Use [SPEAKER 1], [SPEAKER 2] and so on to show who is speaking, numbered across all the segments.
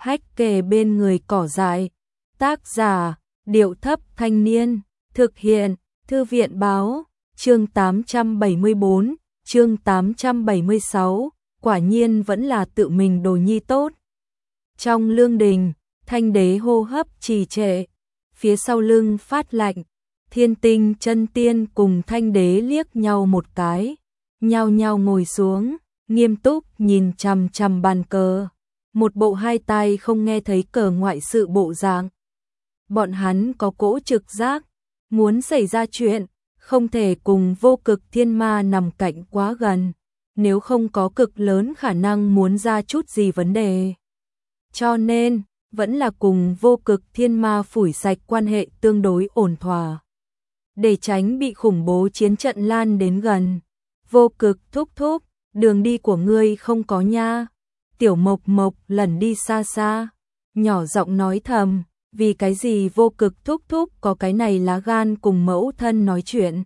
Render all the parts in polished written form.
[SPEAKER 1] hách kề bên người cỏ dại. Tác giả, Điệu Thấp Thanh Niên, thực hiện, Thư viện Báo, chương 874, chương 876, quả nhiên vẫn là tự mình đồ nhi tốt. Trong lương đình, Thanh Đế hô hấp trì trệ, phía sau lưng phát lạnh, Thiên Tinh chân tiên cùng Thanh Đế liếc nhau một cái, nhao nhao ngồi xuống, nghiêm túc nhìn chằm chằm bàn cờ, một bộ hai tai không nghe thấy cờ ngoại sự bộ dạng. Bọn hắn có cỗ trực giác, muốn xảy ra chuyện, không thể cùng Vô Cực Thiên Ma nằm cạnh quá gần, nếu không có cực lớn khả năng muốn ra chút gì vấn đề. Cho nên, vẫn là cùng Vô Cực Thiên Ma phủi sạch quan hệ tương đối ổn thỏa. Để tránh bị khủng bố chiến trận lan đến gần. Vô Cực thúc thúc, đường đi của ngươi không có nha. Tiểu Mộc Mộc lẩn đi xa xa, nhỏ giọng nói thầm, vì cái gì Vô Cực thúc thúc có cái này lá gan cùng mẫu thân nói chuyện.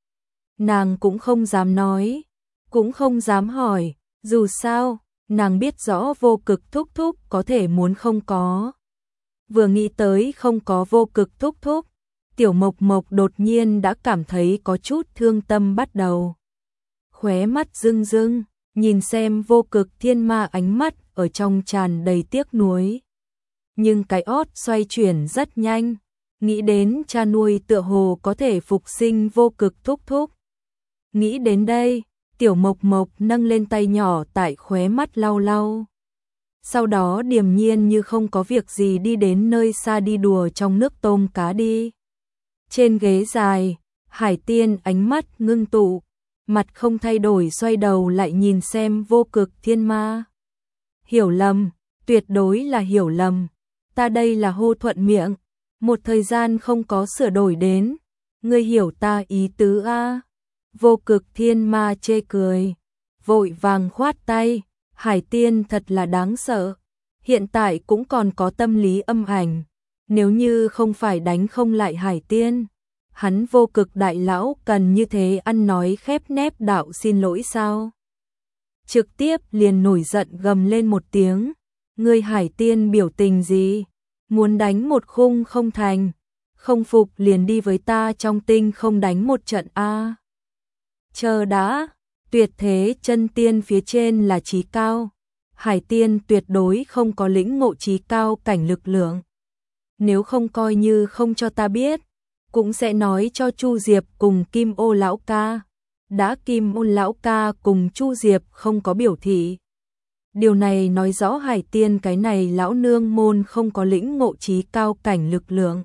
[SPEAKER 1] Nàng cũng không dám nói, cũng không dám hỏi, dù sao, nàng biết rõ Vô Cực thúc thúc có thể muốn không có. Vừa nghĩ tới không có Vô Cực thúc thúc, Tiểu Mộc Mộc đột nhiên đã cảm thấy có chút thương tâm bắt đầu. Khóe mắt rưng rưng, nhìn xem Vô Cực Thiên Ma ánh mắt ở trong tràn đầy tiếc nuối. Nhưng cái ót xoay chuyển rất nhanh, nghĩ đến cha nuôi tựa hồ có thể phục sinh Vô Cực thúc thúc. Nghĩ đến đây, Tiểu Mộc Mộc nâng lên tay nhỏ tại khóe mắt lau lau. Sau đó điềm nhiên như không có việc gì đi đến nơi xa đi đùa trong nước tôm cá đi. Trên ghế dài, Hải Tiên ánh mắt ngưng tụ, mặt không thay đổi xoay đầu lại nhìn xem Vô Cực Thiên Ma. Hiểu lầm, tuyệt đối là hiểu lầm. Ta đây là hô thuận miệng, một thời gian không có sửa đổi đến. Ngươi hiểu ta ý tứ a? Vô Cực Thiên Ma chê cười, vội vàng khoát tay, Hải Tiên thật là đáng sợ. Hiện tại cũng còn có tâm lý âm ảnh, nếu như không phải đánh không lại Hải Tiên, hắn Vô Cực đại lão cần như thế ăn nói khép nép đạo xin lỗi sao? Trực tiếp liền nổi giận gầm lên một tiếng, ngươi Hải Tiên biểu tình gì? Muốn đánh một khung không thành, không phục liền đi với ta trong tinh không đánh một trận a. Chờ đã, tuyệt thế chân tiên phía trên là trí cao, Hải Tiên tuyệt đối không có lĩnh ngộ trí cao cảnh lực lượng. Nếu không coi như không cho ta biết, cũng sẽ nói cho Chu Diệp cùng Kim Ô lão ca. Đã Kim Ô lão ca cùng Chu Diệp không có biểu thị. Điều này nói rõ Hải Tiên cái này lão nương môn không có lĩnh ngộ trí cao cảnh lực lượng.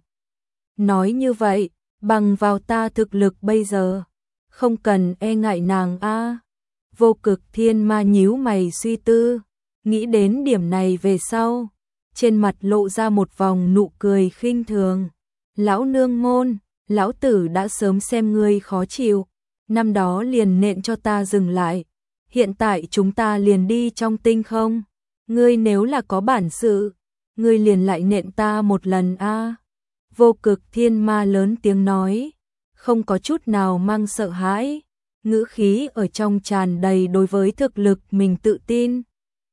[SPEAKER 1] Nói như vậy, bằng vào ta thực lực bây giờ, không cần e ngại nàng a. Vô Cực Thiên Ma nhíu mày suy tư, nghĩ đến điểm này về sau, trên mặt lộ ra một vòng nụ cười khinh thường. Lão nương môn, lão tử đã sớm xem ngươi khó chịu, năm đó liền nện cho ta dừng lại, hiện tại chúng ta liền đi trong tinh không, ngươi nếu là có bản sự, ngươi liền lại nện ta một lần a. Vô Cực Thiên Ma lớn tiếng nói, không có chút nào mang sợ hãi, ngữ khí ở trong tràn đầy đối với thực lực mình tự tin.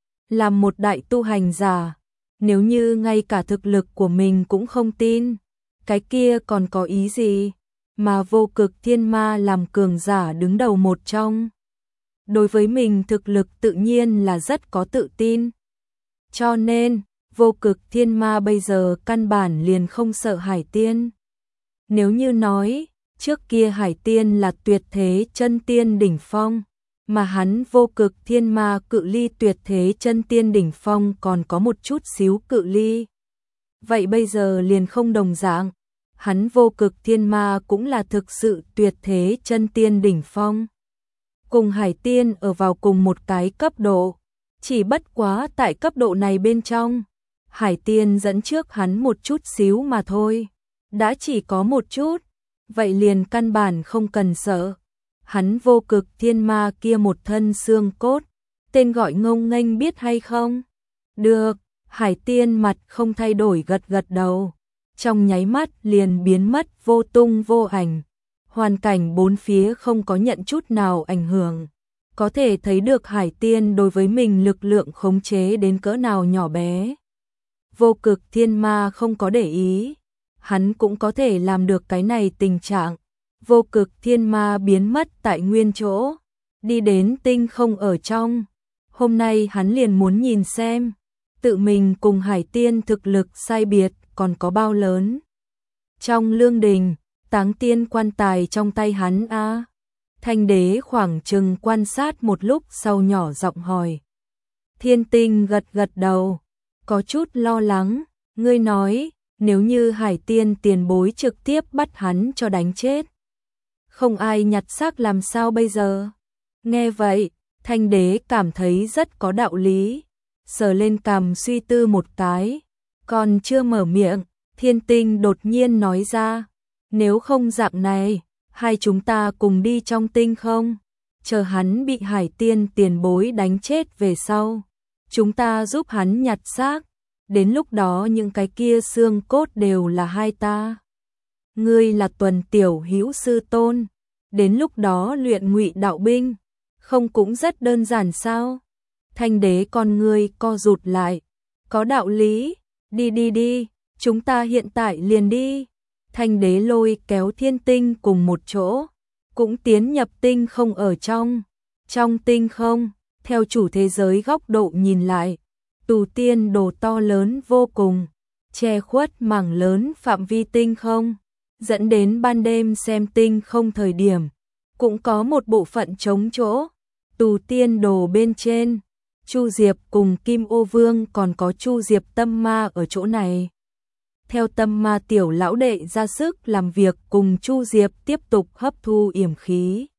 [SPEAKER 1] Làm một đại tu hành giả, nếu như ngay cả thực lực của mình cũng không tin, cái kia còn có ý gì? Mà Vô Cực Thiên Ma làm cường giả đứng đầu một trong. Đối với mình thực lực tự nhiên là rất có tự tin. Cho nên, Vô Cực Thiên Ma bây giờ căn bản liền không sợ Hải Tiên. Nếu như nói, trước kia Hải Tiên là tuyệt thế chân tiên đỉnh phong, mà hắn Vô Cực Thiên Ma cự ly tuyệt thế chân tiên đỉnh phong còn có một chút xíu cự ly. Vậy bây giờ liền không đồng dạng, hắn Vô Cực Thiên Ma cũng là thực sự tuyệt thế chân tiên đỉnh phong. Cùng Hải Tiên ở vào cùng một cái cấp độ, chỉ bất quá tại cấp độ này bên trong, Hải Tiên dẫn trước hắn một chút xíu mà thôi, đã chỉ có một chút, vậy liền căn bản không cần sợ. Hắn Vô Cực Thiên Ma kia một thân xương cốt, tên gọi ngông nghênh biết hay không? Được, Hải Tiên mặt không thay đổi gật gật đầu, trong nháy mắt liền biến mất vô tung vô ảnh. Hoàn cảnh bốn phía không có nhận chút nào ảnh hưởng, có thể thấy được Hải Tiên đối với mình lực lượng khống chế đến cỡ nào nhỏ bé. Vô Cực Thiên Ma không có để ý, hắn cũng có thể làm được cái này tình trạng. Vô Cực Thiên Ma biến mất tại nguyên chỗ, đi đến tinh không ở trong. Hôm nay hắn liền muốn nhìn xem, tự mình cùng Hải Tiên thực lực sai biệt còn có bao lớn. Trong lương đình, táng tiên quan tài trong tay hắn a. Thanh đế khoảng chừng quan sát một lúc sau nhỏ giọng hỏi. Thiên Tinh gật gật đầu, có chút lo lắng, ngươi nói, nếu như Hải Tiên tiền bối trực tiếp bắt hắn cho đánh chết, không ai nhặt xác làm sao bây giờ? Nghe vậy, Thanh đế cảm thấy rất có đạo lý, sờ lên cằm suy tư một cái, còn chưa mở miệng, Thiên Tinh đột nhiên nói ra, nếu không dạng này, hai chúng ta cùng đi trong tinh không, chờ hắn bị Hải Tiên tiền bối đánh chết về sau, chúng ta giúp hắn nhặt xác, đến lúc đó những cái kia xương cốt đều là hai ta. Ngươi là Tuần tiểu hữu sư tôn, đến lúc đó luyện ngụy đạo binh, không cũng rất đơn giản sao? Thanh đế con ngươi co rụt lại, có đạo lý, đi, chúng ta hiện tại liền đi. Thanh đế lôi kéo Thiên Tinh cùng một chỗ, cũng tiến nhập tinh không ở trong. Trong tinh không, theo chủ thế giới góc độ nhìn lại, tù tiên đồ to lớn vô cùng, che khuất mảng lớn phạm vi tinh không, dẫn đến ban đêm xem tinh không thời điểm, cũng có một bộ phận trống chỗ. Tù tiên đồ bên trên, Chu Diệp cùng Kim Ô Vương còn có Chu Diệp tâm ma ở chỗ này. Theo tâm ma tiểu lão đệ ra sức làm việc cùng Chu Diệp tiếp tục hấp thu yểm khí.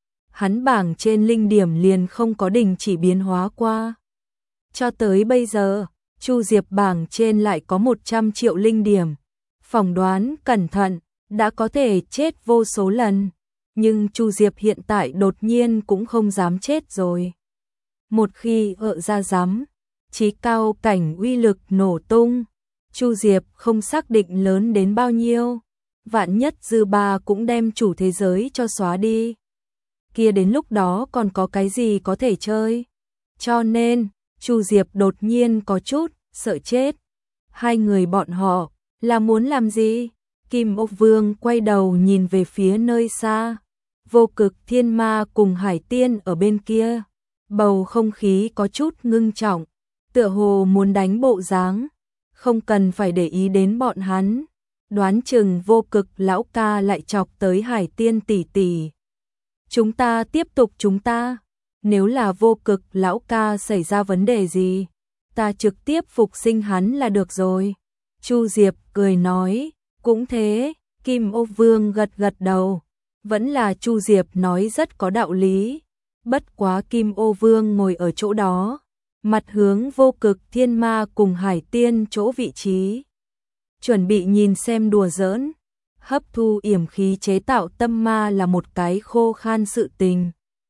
[SPEAKER 1] Hắn bảng trên linh điểm liền không có đình chỉ biến hóa qua. Cho tới bây giờ, Chu Diệp bảng trên lại có 100 triệu linh điểm. Phỏng đoán cẩn thận, đã có thể chết vô số lần. Nhưng Chu Diệp hiện tại đột nhiên cũng không dám chết rồi. Một khi ra dám, chí cao cảnh uy lực nổ tung, Chu Diệp không xác định lớn đến bao nhiêu, vạn nhất dư ba cũng đem chủ thế giới cho xóa đi. Kia đến lúc đó còn có cái gì có thể chơi? Cho nên, Chu Diệp đột nhiên có chút sợ chết. Hai người bọn họ là muốn làm gì? Kim Ô Vương quay đầu nhìn về phía nơi xa. Vô Cực Thiên Ma cùng Hải Tiên ở bên kia. Bầu không khí có chút ngưng trọng, tựa hồ muốn đánh bộ dáng. Không cần phải để ý đến bọn hắn. Đoán chừng Vô Cực lão ca lại chọc tới Hải Tiên tỷ tỷ. Chúng ta tiếp tục chúng ta. Nếu là Vô Cực lão ca xảy ra vấn đề gì, ta trực tiếp phục sinh hắn là được rồi. Chu Diệp cười nói, cũng thế. Kim Ô Vương gật gật đầu. Vẫn là Chu Diệp nói rất có đạo lý. Bất quá Kim Ô Vương ngồi ở chỗ đó, mặt hướng Vô Cực Thiên Ma cùng Hải Tiên chỗ vị trí, chuẩn bị nhìn xem đùa giỡn. Hấp thu yểm khí chế tạo tâm ma là một cái khô khan sự tình.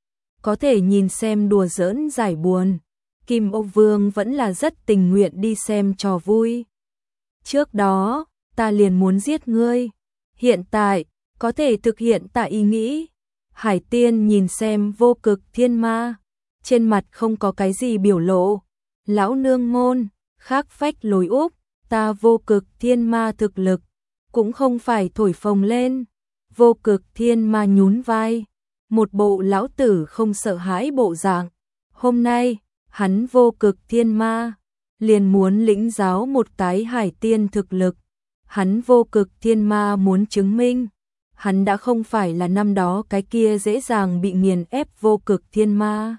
[SPEAKER 1] Có thể nhìn xem đùa giỡn giải buồn, Kim Ô Vương vẫn là rất tình nguyện đi xem trò vui. Trước đó, ta liền muốn giết ngươi. Hiện tại, có thể thực hiện tại ý nghĩ. Hải Tiên nhìn xem Vô Cực Thiên Ma, trên mặt không có cái gì biểu lộ. Lão nương môn, khác phách lối úp, ta Vô Cực Thiên Ma thực lực, cũng không phải thổi phồng lên. Vô Cực Thiên Ma nhún vai, một bộ lão tử không sợ hãi bộ dạng. Hôm nay, hắn Vô Cực Thiên Ma, liền muốn lĩnh giáo một cái Hải Tiên thực lực. Hắn Vô Cực Thiên Ma muốn chứng minh, hắn đã không phải là năm đó cái kia dễ dàng bị nghiền ép Vô Cực Thiên Ma.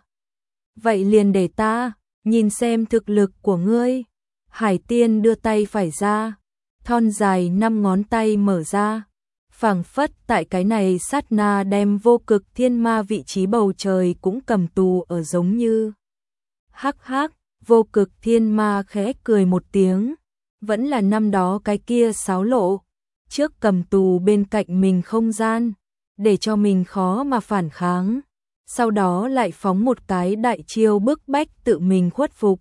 [SPEAKER 1] Vậy liền để ta nhìn xem thực lực của ngươi. Hải Tiên đưa tay phải ra, thon dài 5 ngón tay mở ra, phảng phất tại cái này sát na đem Vô Cực Thiên Ma vị trí bầu trời cũng cầm tù ở giống như. Hắc hắc, Vô Cực Thiên Ma khẽ cười một tiếng, vẫn là năm đó cái kia xáo lộ, trước cầm tù bên cạnh mình không gian, để cho mình khó mà phản kháng, sau đó lại phóng một cái đại chiêu bức bách tự mình khuất phục.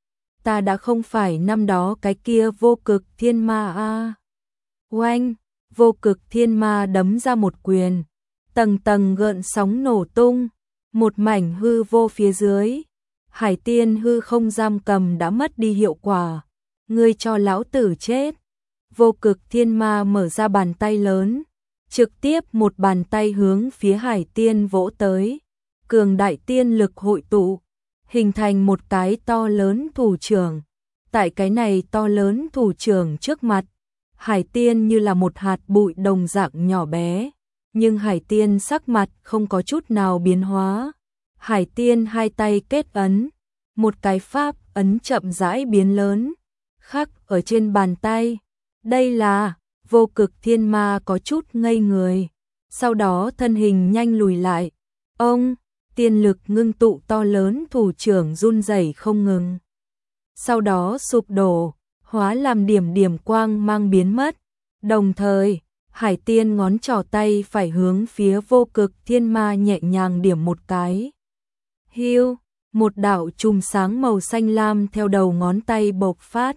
[SPEAKER 1] Ta đã không phải năm đó cái kia Vô Cực Thiên Ma a. Oanh, Vô Cực Thiên Ma đấm ra một quyền, tầng tầng gợn sóng nổ tung, một mảnh hư vô phía dưới. Hải Tiên hư không giam cầm đã mất đi hiệu quả, ngươi cho lão tử chết. Vô Cực Thiên Ma mở ra bàn tay lớn, trực tiếp một bàn tay hướng phía Hải Tiên vỗ tới. Cường đại tiên lực hội tụ, hình thành một cái to lớn thủ trưởng. Tại cái này to lớn thủ trưởng trước mặt, Hải Tiên như là một hạt bụi đồng dạng nhỏ bé, nhưng Hải Tiên sắc mặt không có chút nào biến hóa. Hải Tiên hai tay kết ấn, một cái pháp ấn chậm rãi biến lớn, khắc ở trên bàn tay. Đây là, Vô Cực Thiên Ma có chút ngây người, sau đó thân hình nhanh lùi lại. Ông, tiên lực ngưng tụ to lớn thủ trưởng run rẩy không ngừng. Sau đó sụp đổ, hóa làm điểm điểm quang mang biến mất. Đồng thời, Hải Tiên ngón trỏ tay phải hướng phía Vô Cực Thiên Ma nhẹ nhàng điểm một cái. Hiu, một đạo chùm sáng màu xanh lam theo đầu ngón tay bộc phát.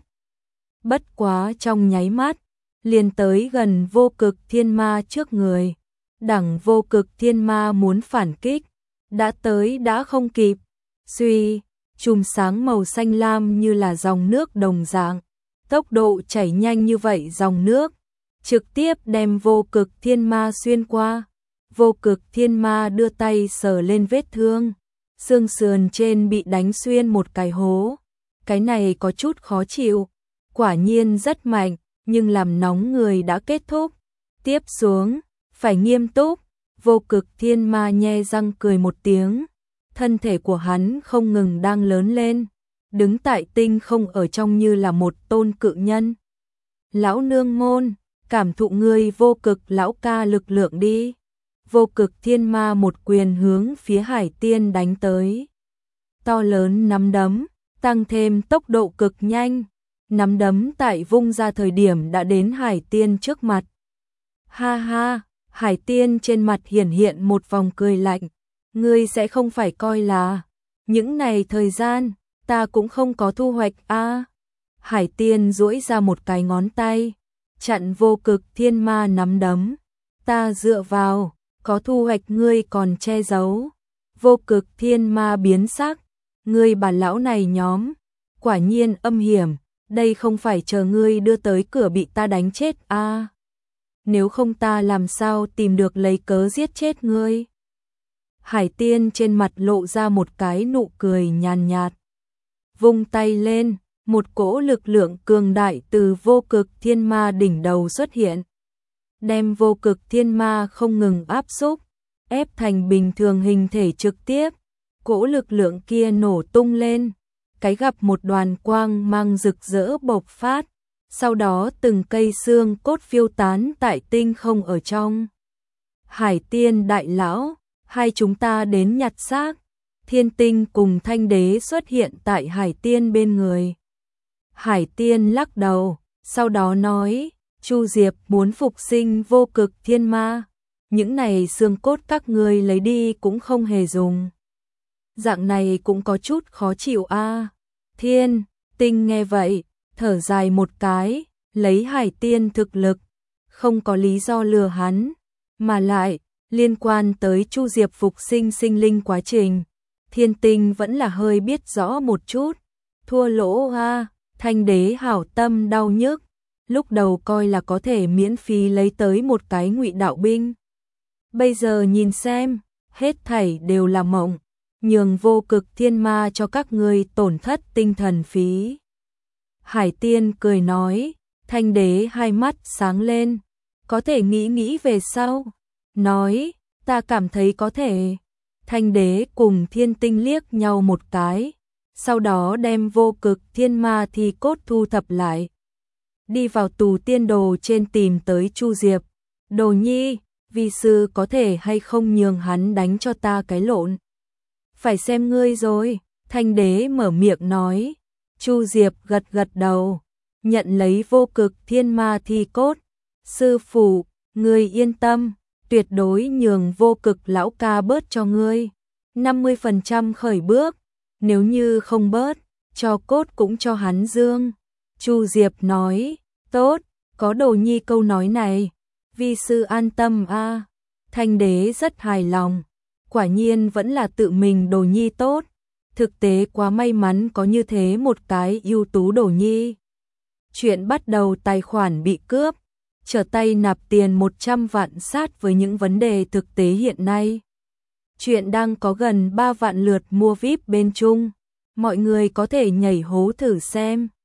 [SPEAKER 1] Bất quá trong nháy mắt, liền tới gần Vô Cực Thiên Ma trước người. Đẳng Vô Cực Thiên Ma muốn phản kích, đã tới đã không kịp. Suy, chùm sáng màu xanh lam như là dòng nước đồng dạng, tốc độ chảy nhanh như vậy dòng nước, trực tiếp đem Vô Cực Thiên Ma xuyên qua. Vô Cực Thiên Ma đưa tay sờ lên vết thương, xương sườn trên bị đánh xuyên một cái hố. Cái này có chút khó chịu, quả nhiên rất mạnh, nhưng làm nóng người đã kết thúc. Tiếp xuống, phải nghiêm túc. Vô Cực Thiên Ma nhe răng cười một tiếng, thân thể của hắn không ngừng đang lớn lên, đứng tại tinh không ở trong như là một tôn cự nhân. Lão nương môn, cảm thụ ngươi Vô Cực lão ca lực lượng đi. Vô Cực Thiên Ma một quyền hướng phía Hải Tiên đánh tới. To lớn nắm đấm, tăng thêm tốc độ cực nhanh. Nắm đấm tại vung ra thời điểm đã đến Hải Tiên trước mặt. Ha ha, Hải Tiên trên mặt hiển hiện một vòng cười lạnh. Ngươi sẽ không phải coi là những này thời gian ta cũng không có thu hoạch a. Hải Tiên duỗi ra một cái ngón tay, chặn Vô Cực Thiên Ma nắm đấm. Ta dựa vào, có thu hoạch ngươi còn che giấu. Vô Cực Thiên Ma biến sắc, ngươi bà lão này nhóm, quả nhiên âm hiểm, đây không phải chờ ngươi đưa tới cửa bị ta đánh chết a. Nếu không ta làm sao tìm được lấy cớ giết chết ngươi. Hải Tiên trên mặt lộ ra một cái nụ cười nhàn nhạt. Vung tay lên, một cỗ lực lượng cường đại từ Vô Cực Thiên Ma đỉnh đầu xuất hiện. Đem Vô Cực Thiên Ma không ngừng áp xúc, ép thành bình thường hình thể trực tiếp. Cỗ lực lượng kia nổ tung lên, cái gặp một đoàn quang mang rực rỡ bộc phát. Sau đó từng cây xương cốt phiêu tán tại tinh không ở trong. Hải Tiên đại lão, hai chúng ta đến nhặt xác. Thiên Tinh cùng Thanh Đế xuất hiện tại Hải Tiên bên người. Hải Tiên lắc đầu, sau đó nói, Chu Diệp muốn phục sinh Vô Cực Thiên Ma. Những này xương cốt các ngươi lấy đi cũng không hề dùng. Dạng này cũng có chút khó chịu a. Thiên Tinh nghe vậy, thở dài một cái, lấy Hải Tiên thực lực, không có lý do lừa hắn, mà lại, liên quan tới Chu Diệp phục sinh sinh linh quá trình, Thiên Tinh vẫn là hơi biết rõ một chút, thua lỗ ha. Thanh Đế hảo tâm đau nhức, lúc đầu coi là có thể miễn phí lấy tới một cái ngụy đạo binh. Bây giờ nhìn xem, hết thảy đều là mộng, nhường Vô Cực Thiên Ma cho các ngươi tổn thất tinh thần phí. Hải Tiên cười nói, Thanh Đế hai mắt sáng lên, có thể nghĩ về sau. Nói, ta cảm thấy có thể. Thanh Đế cùng Thiên Tinh liếc nhau một cái, sau đó đem Vô Cực Thiên Ma thi cốt thu thập lại. Đi vào tù tiên đồ trên tìm tới Chu Diệp. Đồ nhi, vi sư có thể hay không nhường hắn đánh cho ta cái lộn. Phải xem ngươi rồi, Thanh Đế mở miệng nói. Chu Diệp gật gật đầu, nhận lấy Vô Cực Thiên Ma thi cốt. Sư phụ, ngươi yên tâm, tuyệt đối nhường Vô Cực lão ca bớt cho ngươi 50% khởi bước, nếu như không bớt, cho cốt cũng cho hắn dương. Chu Diệp nói, tốt, có đồ nhi câu nói này, vi sư an tâm a. Thanh Đế rất hài lòng, quả nhiên vẫn là tự mình đồ nhi tốt, thực tế quá may mắn có như thế một cái ưu tú đồ nhi. Chuyện bắt đầu tài khoản bị cướp, trở tay nạp tiền 100 vạn sát với những vấn đề thực tế hiện nay. Chuyện đang có gần 3 vạn lượt mua VIP bên Trung. Mọi người có thể nhảy hố thử xem.